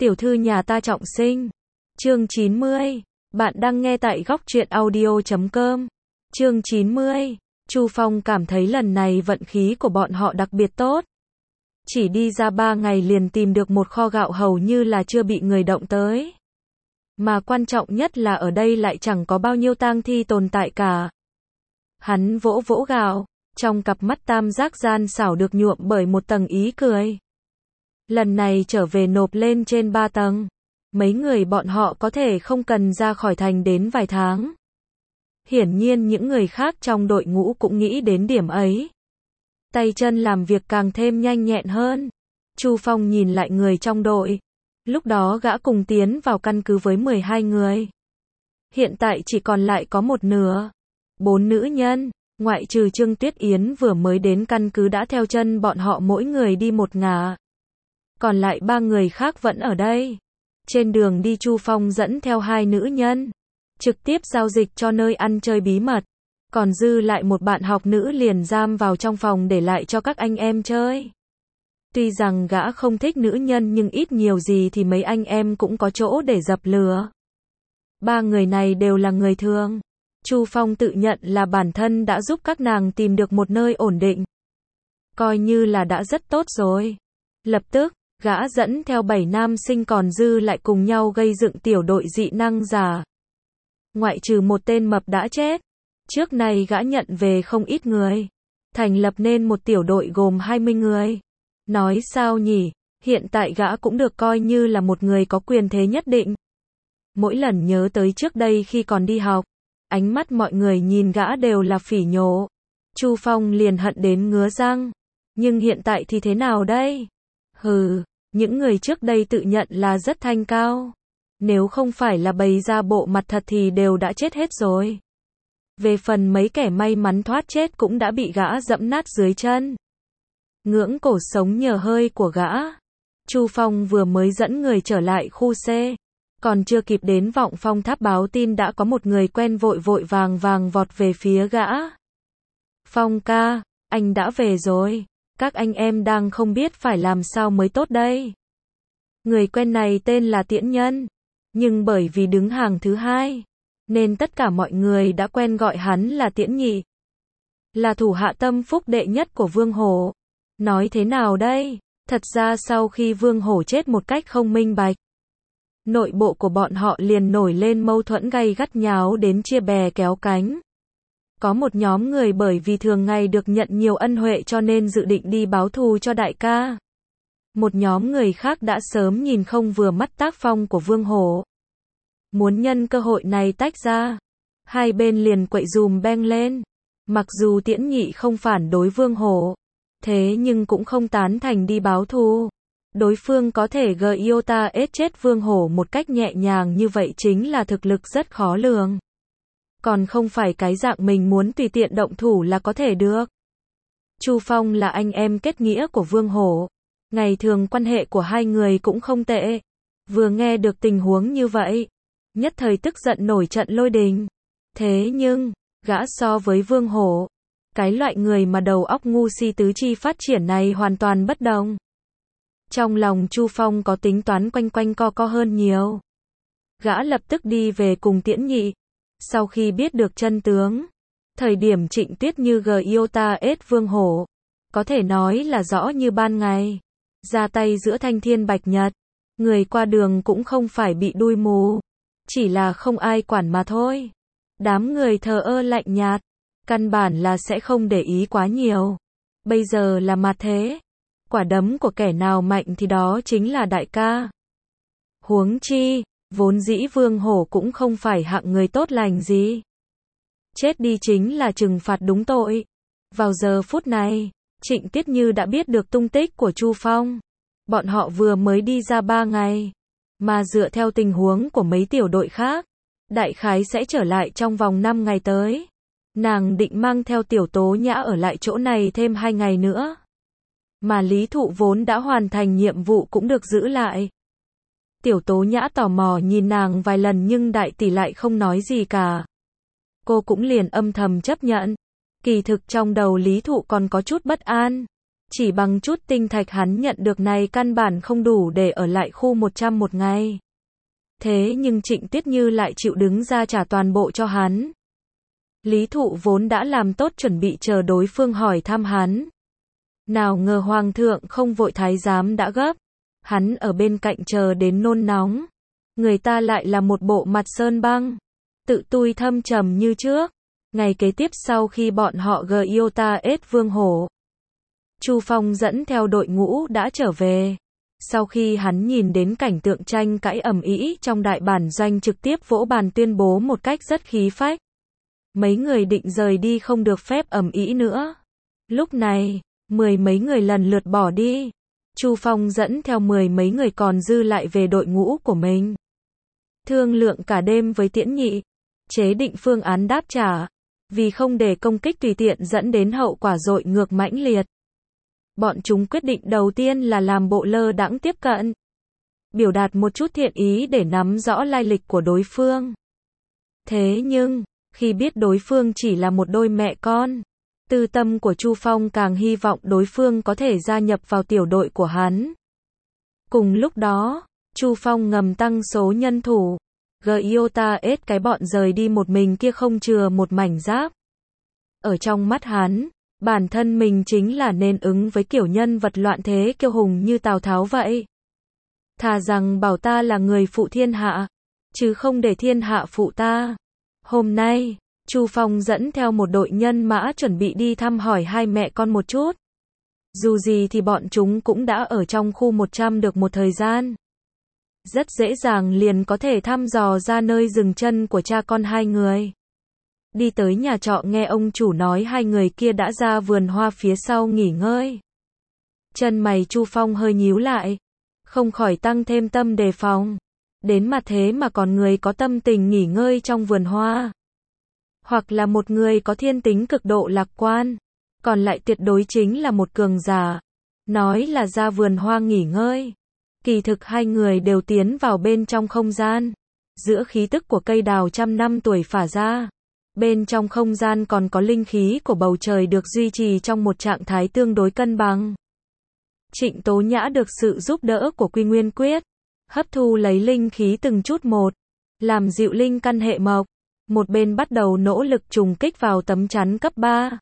Tiểu thư nhà ta trọng sinh. Chương 90. Bạn đang nghe tại góc truyện audio.com. Chương 90. Chu Phong cảm thấy lần này vận khí của bọn họ đặc biệt tốt. Chỉ đi ra 3 ngày liền tìm được một kho gạo hầu như là chưa bị người động tới. Mà quan trọng nhất là ở đây lại chẳng có bao nhiêu tang thi tồn tại cả. Hắn vỗ vỗ gạo, trong cặp mắt tam giác gian xảo được nhuộm bởi một tầng ý cười. Lần này trở về nộp lên trên 3 tầng. Mấy người bọn họ có thể không cần ra khỏi thành đến vài tháng. Hiển nhiên những người khác trong đội ngũ cũng nghĩ đến điểm ấy. Tay chân làm việc càng thêm nhanh nhẹn hơn. Chu Phong nhìn lại người trong đội. Lúc đó gã cùng tiến vào căn cứ với 12 người. Hiện tại chỉ còn lại có một nửa. 4 nữ nhân, ngoại trừ Trương Tuyết Yến vừa mới đến căn cứ đã theo chân bọn họ mỗi người đi một ngả. Còn lại 3 người khác vẫn ở đây. Trên đường đi Chu Phong dẫn theo 2 nữ nhân. Trực tiếp giao dịch cho nơi ăn chơi bí mật. Còn dư lại một bạn học nữ liền giam vào trong phòng để lại cho các anh em chơi. Tuy rằng gã không thích nữ nhân nhưng ít nhiều gì thì mấy anh em cũng có chỗ để dập lửa. 3 người này đều là người thường. Chu Phong tự nhận là bản thân đã giúp các nàng tìm được một nơi ổn định. Coi như là đã rất tốt rồi. Lập tức, gã dẫn theo 7 nam sinh còn dư lại cùng nhau gây dựng tiểu đội dị năng giả. Ngoại trừ một tên mập đã chết. Trước này gã nhận về không ít người. Thành lập nên một tiểu đội gồm 20 người. Nói sao nhỉ, hiện tại gã cũng được coi như là một người có quyền thế nhất định. Mỗi lần nhớ tới trước đây khi còn đi học, ánh mắt mọi người nhìn gã đều là phỉ nhổ. Chu Phong liền hận đến ngứa răng. Nhưng hiện tại thì thế nào đây? Hừ, những người trước đây tự nhận là rất thanh cao. Nếu không phải là bày ra bộ mặt thật thì đều đã chết hết rồi. Về phần mấy kẻ may mắn thoát chết cũng đã bị gã dẫm nát dưới chân. Ngưỡng cổ sống nhờ hơi của gã. Chu Phong vừa mới dẫn người trở lại khu C. Còn chưa kịp đến Vọng Phong Tháp báo tin đã có một người quen vội vội vàng vàng vọt về phía gã. Phong ca, anh đã về rồi. Các anh em đang không biết phải làm sao mới tốt đây. Người quen này tên là Tiễn Nhân. Nhưng bởi vì đứng hàng thứ 2, nên tất cả mọi người đã quen gọi hắn là Tiễn Nhị. Là thủ hạ tâm phúc đệ nhất của Vương Hổ. Nói thế nào đây? Thật ra sau khi Vương Hổ chết một cách không minh bạch, nội bộ của bọn họ liền nổi lên mâu thuẫn gay gắt nháo đến chia bè kéo cánh. Có một nhóm người bởi vì thường ngày được nhận nhiều ân huệ cho nên dự định đi báo thù cho đại ca. Một nhóm người khác đã sớm nhìn không vừa mắt tác phong của Vương Hổ. Muốn nhân cơ hội này tách ra. Hai bên liền quậy dùm beng lên. Mặc dù Tiễn Nhị không phản đối Vương Hổ, thế nhưng cũng không tán thành đi báo thù. Đối phương có thể Giota ết chết Vương Hổ một cách nhẹ nhàng như vậy chính là thực lực rất khó lường. Còn không phải cái dạng mình muốn tùy tiện động thủ là có thể được. Chu Phong là anh em kết nghĩa của Vương Hổ. Ngày thường quan hệ của hai người cũng không tệ. Vừa nghe được tình huống như vậy, nhất thời tức giận nổi trận lôi đình. Thế nhưng, gã so với Vương Hổ, cái loại người mà đầu óc ngu si tứ chi phát triển này hoàn toàn bất đồng. Trong lòng Chu Phong có tính toán quanh quanh co co hơn nhiều. Gã lập tức đi về cùng Tiễn Nhị. Sau khi biết được chân tướng, thời điểm Trịnh Tuyết Như Giota ết Vương Hổ, có thể nói là rõ như ban ngày. Ra tay giữa thanh thiên bạch nhật, người qua đường cũng không phải bị đuôi mù, chỉ là không ai quản mà thôi. Đám người thờ ơ lạnh nhạt, căn bản là sẽ không để ý quá nhiều. Bây giờ là mặt thế, quả đấm của kẻ nào mạnh thì đó chính là đại ca. Huống chi, vốn dĩ Vương Hổ cũng không phải hạng người tốt lành gì. Chết đi chính là trừng phạt đúng tội. Vào giờ phút này, Trịnh Tuyết Như đã biết được tung tích của Chu Phong. Bọn họ vừa mới đi ra 3 ngày, mà dựa theo tình huống của mấy tiểu đội khác, đại khái sẽ trở lại trong vòng 5 ngày tới. Nàng định mang theo Tiểu Tố Nhã ở lại chỗ này thêm 2 ngày nữa. Mà Lý Thụ vốn đã hoàn thành nhiệm vụ cũng được giữ lại. Tiểu Tố Nhã tò mò nhìn nàng vài lần nhưng đại tỷ lại không nói gì cả. Cô cũng liền âm thầm chấp nhận. Kỳ thực trong đầu Lý Thụ còn có chút bất an. Chỉ bằng chút tinh thạch hắn nhận được này căn bản không đủ để ở lại khu 100 một ngày. Thế nhưng Trịnh Tiết Như lại chịu đứng ra trả toàn bộ cho hắn. Lý Thụ vốn đã làm tốt chuẩn bị chờ đối phương hỏi thăm hắn. Nào ngờ Hoàng thượng không vội, thái giám đã gấp. Hắn ở bên cạnh chờ đến nôn nóng. Người ta lại là một bộ mặt sơn băng. Tự tui thâm trầm như trước. Ngày kế tiếp sau khi bọn họ Giota ết Vương Hổ, Chu Phong dẫn theo đội ngũ đã trở về. Sau khi hắn nhìn đến cảnh tượng tranh cãi ầm ĩ trong đại bản doanh, trực tiếp vỗ bàn tuyên bố một cách rất khí phách. Mấy người định rời đi không được phép ầm ĩ nữa. Lúc này, 10 mấy người lần lượt bỏ đi. Chu Phong dẫn theo 10 mấy người còn dư lại về đội ngũ của mình. Thương lượng cả đêm với Tiễn Nhị, chế định phương án đáp trả. Vì không để công kích tùy tiện dẫn đến hậu quả dội ngược mãnh liệt, bọn chúng quyết định đầu tiên là làm bộ lơ đãng tiếp cận, biểu đạt một chút thiện ý để nắm rõ lai lịch của đối phương. Thế nhưng, khi biết đối phương chỉ là một đôi mẹ con, tư tâm của Chu Phong càng hy vọng đối phương có thể gia nhập vào tiểu đội của hắn. Cùng lúc đó, Chu Phong ngầm tăng số nhân thủ. Giota ết cái bọn rời đi một mình kia không chừa một mảnh giáp. Ở trong mắt hắn, bản thân mình chính là nên ứng với kiểu nhân vật loạn thế kiêu hùng như Tào Tháo vậy. Thà rằng bảo ta là người phụ thiên hạ, chứ không để thiên hạ phụ ta. Hôm nay, Chu Phong dẫn theo một đội nhân mã chuẩn bị đi thăm hỏi hai mẹ con một chút. Dù gì thì bọn chúng cũng đã ở trong khu 100 được một thời gian. Rất dễ dàng liền có thể thăm dò ra nơi dừng chân của cha con hai người. Đi tới nhà trọ nghe ông chủ nói hai người kia đã ra vườn hoa phía sau nghỉ ngơi. Chân mày Chu Phong hơi nhíu lại, không khỏi tăng thêm tâm đề phòng. Đến mà thế mà còn người có tâm tình nghỉ ngơi trong vườn hoa. Hoặc là một người có thiên tính cực độ lạc quan, còn lại tuyệt đối chính là một cường giả. Nói là ra vườn hoa nghỉ ngơi. Kỳ thực hai người đều tiến vào bên trong không gian. Giữa khí tức của cây đào trăm năm tuổi phả ra. Bên trong không gian còn có linh khí của bầu trời được duy trì trong một trạng thái tương đối cân bằng. Trịnh Tố Nhã được sự giúp đỡ của Quy Nguyên Quyết, hấp thu lấy linh khí từng chút một, làm dịu linh căn hệ mộc. Một bên bắt đầu nỗ lực trùng kích vào tấm chắn cấp 3.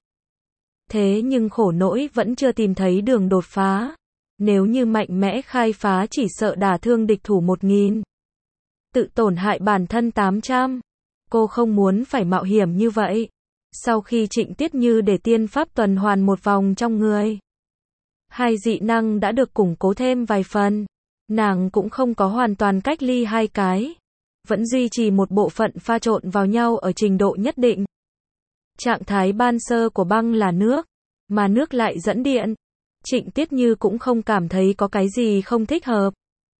Thế nhưng khổ nỗi vẫn chưa tìm thấy đường đột phá. Nếu như mạnh mẽ khai phá chỉ sợ đả thương địch thủ 1000. Tự tổn hại bản thân 800. Cô không muốn phải mạo hiểm như vậy. Sau khi Trịnh Tiết Như để tiên pháp tuần hoàn một vòng trong người, hai dị năng đã được củng cố thêm vài phần. Nàng cũng không có hoàn toàn cách ly hai cái. Vẫn duy trì một bộ phận pha trộn vào nhau ở trình độ nhất định. Trạng thái ban sơ của băng là nước, mà nước lại dẫn điện. Trịnh Tiết Như cũng không cảm thấy có cái gì không thích hợp.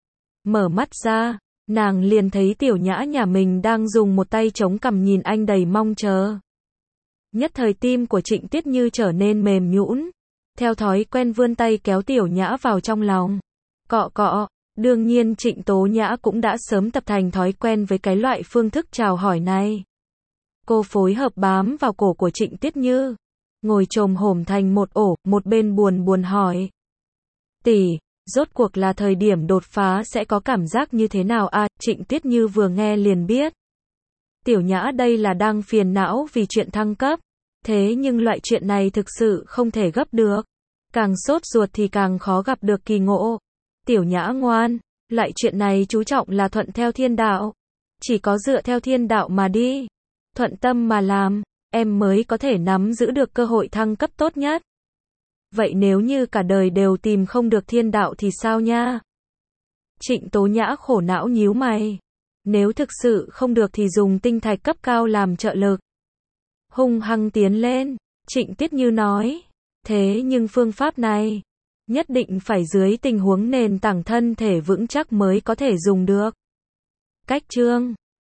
Mở mắt ra, nàng liền thấy Tiểu Nhã nhà mình đang dùng một tay chống cằm nhìn anh đầy mong chờ. Nhất thời tim của Trịnh Tiết Như trở nên mềm nhũn, theo thói quen vươn tay kéo Tiểu Nhã vào trong lòng. Cọ cọ, đương nhiên Trịnh Tố Nhã cũng đã sớm tập thành thói quen với cái loại phương thức chào hỏi này. Cô phối hợp bám vào cổ của Trịnh Tiết Như, ngồi chồm hổm thành một ổ, một bên buồn buồn hỏi. Tỷ, rốt cuộc là thời điểm đột phá sẽ có cảm giác như thế nào à? Trịnh Tiết Như vừa nghe liền biết. Tiểu Nhã đây là đang phiền não vì chuyện thăng cấp. Thế nhưng loại chuyện này thực sự không thể gấp được. Càng sốt ruột thì càng khó gặp được kỳ ngộ. Tiểu Nhã ngoan, loại chuyện này chú trọng là thuận theo thiên đạo. Chỉ có dựa theo thiên đạo mà đi, thuận tâm mà làm, em mới có thể nắm giữ được cơ hội thăng cấp tốt nhất. Vậy nếu như cả đời đều tìm không được thiên đạo thì sao nha? Trịnh Tố Nhã khổ não nhíu mày. Nếu thực sự không được thì dùng tinh thạch cấp cao làm trợ lực. Hung hăng tiến lên, Trịnh Tiết Như nói. Thế nhưng phương pháp này, nhất định phải dưới tình huống nền tảng thân thể vững chắc mới có thể dùng được. Cách chương